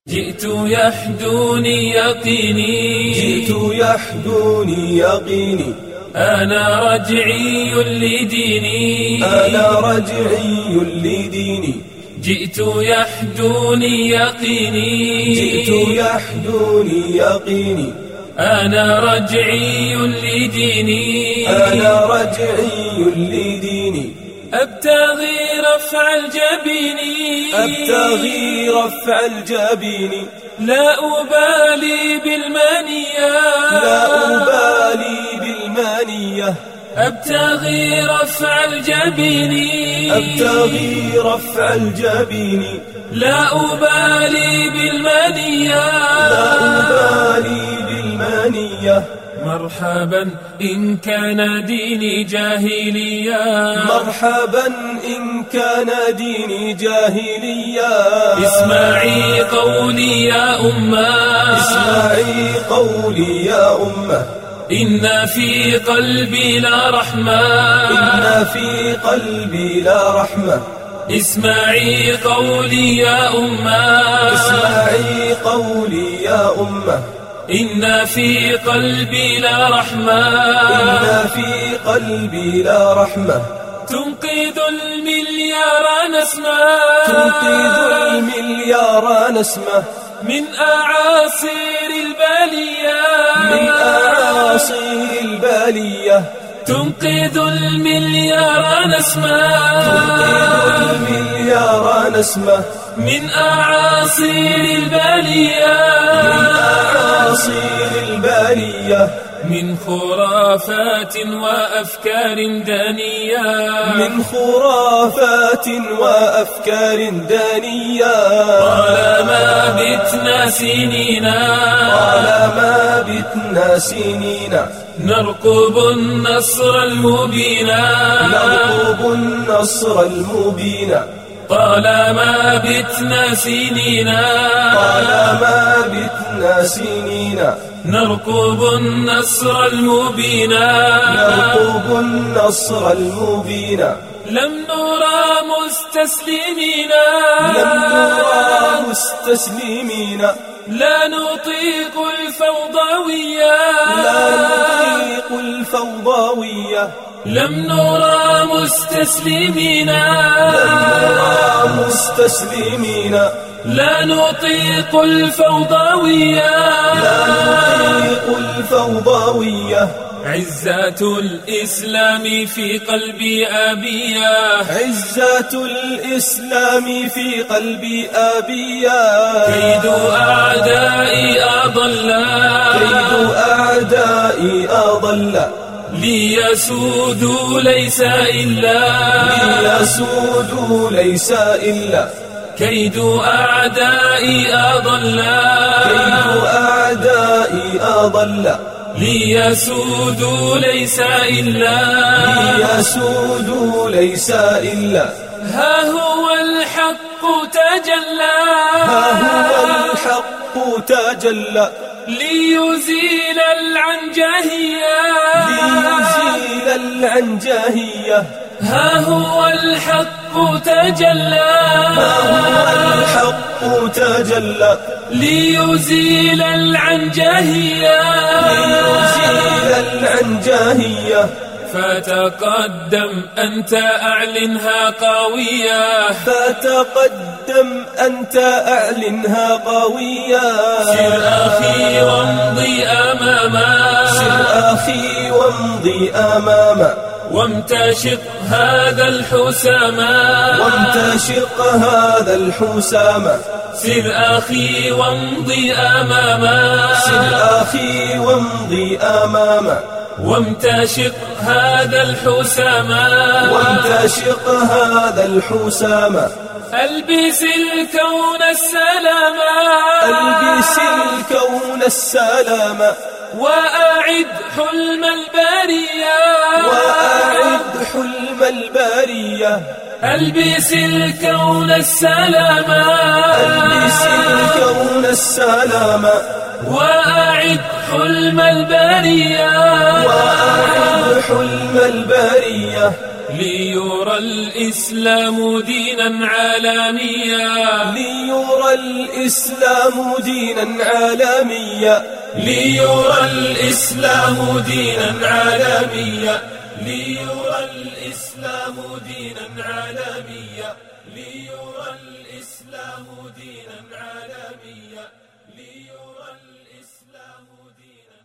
جئت يحدوني يقيني أنا رجعي لديني جئت يحدوني يقيني أنا رجعي لديني أبتغي رفع الجبين لا أبالي بالمانية أبتغي رفع الجبين لا أبالي بالمانية مرحبا إن كان ديني جاهليا اسمعي قولي يا أمة إن في قلبي لا رحمة اسمعي قولي يا أمة إن في قلبي لا رحمة تنقذ المليار نسمة من أعاصير البالية تنقذ المليار نسمة من أعاصير البالية من خرافات وأفكار دانية طالما بتنا سنين نرقب النصر المبين طالما بتنا سنين نرقب النصر المبين لم نرى مستسلمين لا نطيق الفوضوية لم نرى مستسلمين لا نطيق الفوضوية عزة الإسلام في قلبي أبيا كيد أعدائي أضل ليسودوا ليس إلا كيد أعدائي أضل ليسودوا ليس إلا ها هو الحق تجلى ليزيل العنجهية ها هو الحق تجلى ليزيل العنجهية فتقدم أنت أعلنها قوية سر أخي وامضي أماما وامتشق هذا الحسام سر أخي وامضي أماما وامتشق هذا الحسام ألبس الكون السلام وأعد حلم البارية ألبس الكون السلام وأعد حلم البارية ليرى الإسلام دينا عالميا ليرى الإسلام دينا عالميا ليرى الإسلام دينا عالميا ليرى الإسلام دينا عالميا ليرى الإسلام دينا عالميا ليرى